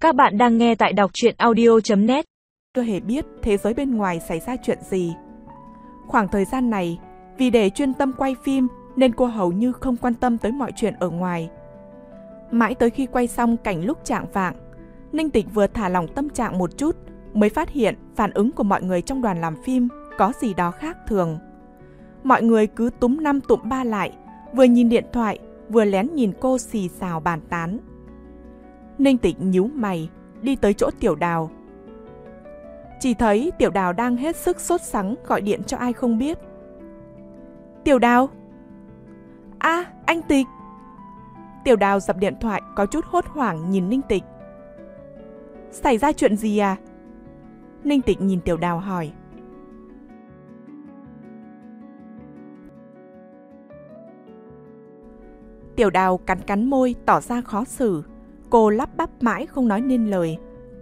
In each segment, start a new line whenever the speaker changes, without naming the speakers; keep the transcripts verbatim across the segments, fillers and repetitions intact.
Các bạn đang nghe tại đọc truyện audio chấm net.
Chưa hề biết thế giới bên ngoài xảy ra chuyện gì. Khoảng thời gian này, vì để chuyên tâm quay phim nên cô hầu như không quan tâm tới mọi chuyện ở ngoài. Mãi tới khi quay xong cảnh lúc chạng vạng, Ninh Tịch vừa thả lỏng tâm trạng một chút mới phát hiện phản ứng của mọi người trong đoàn làm phim có gì đó khác thường. Mọi người cứ túm năm tụm ba lại, vừa nhìn điện thoại, vừa lén nhìn cô xì xào bàn tán. Ninh Tịch nhíu mày, đi tới chỗ Tiểu Đào. Chỉ thấy Tiểu Đào đang hết sức sốt sắng gọi điện cho ai không biết. Tiểu Đào? À, anh Tịch. Tiểu Đào dập điện thoại có chút hốt hoảng nhìn Ninh Tịch. Xảy ra chuyện gì à? Ninh Tịch nhìn Tiểu Đào hỏi. Tiểu Đào cắn cắn môi tỏ ra khó xử. Cô lắp bắp mãi không nói nên lời.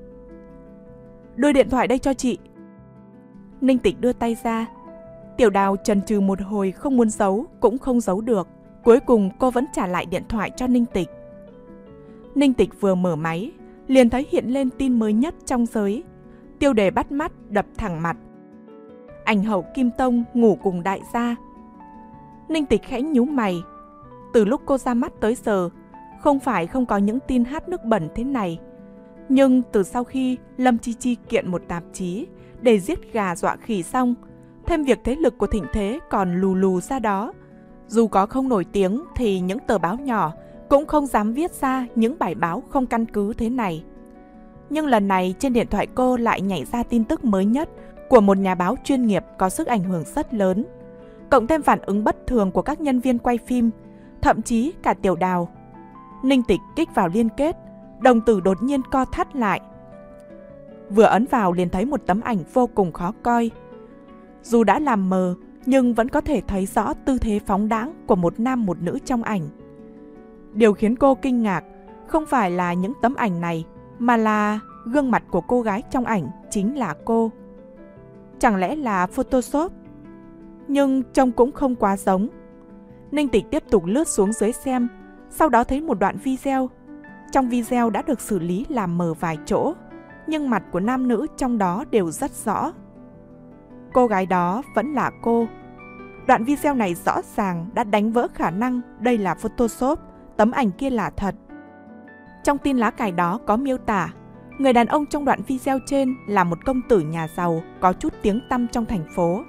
Đưa điện thoại đây cho chị. Ninh Tịch đưa tay ra. Tiểu Đào chần chừ một hồi không muốn giấu cũng không giấu được. Cuối cùng cô vẫn trả lại điện thoại cho Ninh Tịch. Ninh Tịch vừa mở máy, liền thấy hiện lên tin mới nhất trong giới. Tiêu đề bắt mắt đập thẳng mặt. Ảnh hậu Kim Tông ngủ cùng đại gia. Ninh Tịch khẽ nhíu mày. Từ lúc cô ra mắt tới giờ, không phải không có những tin hát nước bẩn thế này. Nhưng từ sau khi Lâm Chi Chi kiện một tạp chí để giết gà dọa khỉ xong, thêm việc thế lực của Thịnh Thế còn lù lù ra đó. Dù có không nổi tiếng thì những tờ báo nhỏ cũng không dám viết ra những bài báo không căn cứ thế này. Nhưng lần này trên điện thoại cô lại nhảy ra tin tức mới nhất của một nhà báo chuyên nghiệp có sức ảnh hưởng rất lớn. Cộng thêm phản ứng bất thường của các nhân viên quay phim, thậm chí cả Tiểu Đào. Ninh Tịch kích vào liên kết, đồng tử đột nhiên co thắt lại. Vừa ấn vào liền thấy một tấm ảnh vô cùng khó coi. Dù đã làm mờ, nhưng vẫn có thể thấy rõ tư thế phóng đãng của một nam một nữ trong ảnh. Điều khiến cô kinh ngạc không phải là những tấm ảnh này, mà là gương mặt của cô gái trong ảnh chính là cô. Chẳng lẽ là Photoshop? Nhưng trông cũng không quá giống. Ninh Tịch tiếp tục lướt xuống dưới xem, sau đó thấy một đoạn video. Trong video đã được xử lý làm mờ vài chỗ, nhưng mặt của nam nữ trong đó đều rất rõ. Cô gái đó vẫn là cô. Đoạn video này rõ ràng đã đánh vỡ khả năng đây là Photoshop, tấm ảnh kia là thật. Trong tin lá cải đó có miêu tả, người đàn ông trong đoạn video trên là một công tử nhà giàu có chút tiếng tăm trong thành phố.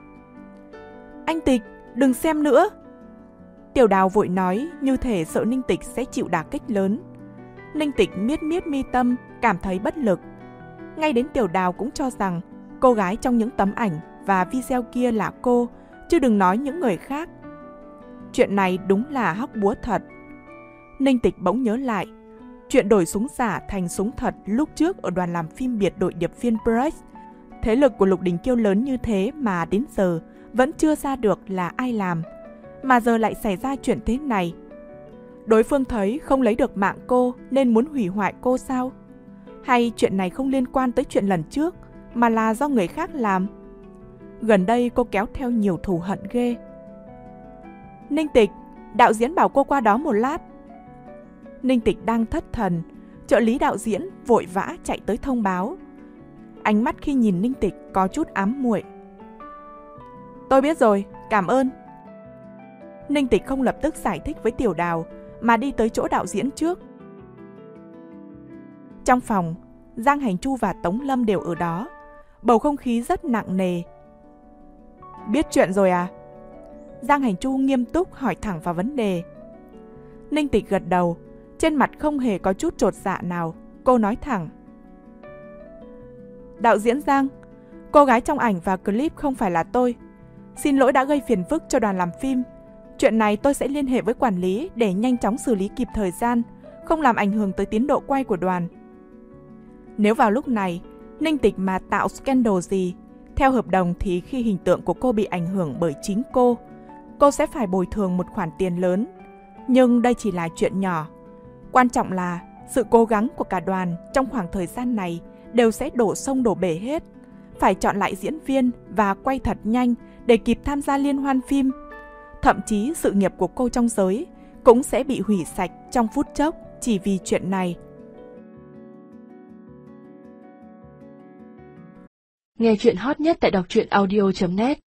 Anh Tịch, đừng xem nữa. Tiểu Đào vội nói như thể sợ Ninh Tịch sẽ chịu đả kích lớn. Ninh Tịch miết miết mi tâm, cảm thấy bất lực. Ngay đến Tiểu Đào cũng cho rằng cô gái trong những tấm ảnh và video kia là cô, chứ đừng nói những người khác. Chuyện này đúng là hóc búa thật. Ninh Tịch bỗng nhớ lại chuyện đổi súng giả thành súng thật lúc trước ở đoàn làm phim biệt đội điệp viên Press. Thế lực của Lục Đình Kiêu lớn như thế mà đến giờ vẫn chưa ra được là ai làm, mà giờ lại xảy ra chuyện thế này. Đối phương thấy không lấy được mạng cô nên muốn hủy hoại cô sao? Hay chuyện này không liên quan tới chuyện lần trước, mà là do người khác làm? Gần đây cô kéo theo nhiều thù hận ghê. Ninh Tịch, đạo diễn bảo cô qua đó một lát. Ninh Tịch đang thất thần, trợ lý đạo diễn vội vã chạy tới thông báo. Ánh mắt khi nhìn Ninh Tịch có chút ám muội. Tôi biết rồi, cảm ơn. Ninh Tịch không lập tức giải thích với Tiểu Đào, mà đi tới chỗ đạo diễn trước. Trong phòng, Giang Hành Chu và Tống Lâm đều ở đó. Bầu không khí rất nặng nề. Biết chuyện rồi à? Giang Hành Chu nghiêm túc hỏi thẳng vào vấn đề. Ninh Tịch gật đầu, trên mặt không hề có chút chột dạ nào. Cô nói thẳng. Đạo diễn Giang, cô gái trong ảnh và clip không phải là tôi. Xin lỗi đã gây phiền phức cho đoàn làm phim. Chuyện này tôi sẽ liên hệ với quản lý để nhanh chóng xử lý kịp thời gian, không làm ảnh hưởng tới tiến độ quay của đoàn. Nếu vào lúc này, Ninh Tịch mà tạo scandal gì, theo hợp đồng thì khi hình tượng của cô bị ảnh hưởng bởi chính cô, cô sẽ phải bồi thường một khoản tiền lớn. Nhưng đây chỉ là chuyện nhỏ. Quan trọng là sự cố gắng của cả đoàn trong khoảng thời gian này đều sẽ đổ sông đổ bể hết. Phải chọn lại diễn viên và quay thật nhanh để kịp tham gia liên hoan phim. Thậm chí sự nghiệp của cô trong giới cũng sẽ bị hủy sạch trong phút chốc chỉ vì chuyện này.
Nghe chuyện hot nhất tại đọc truyện audio chấm net.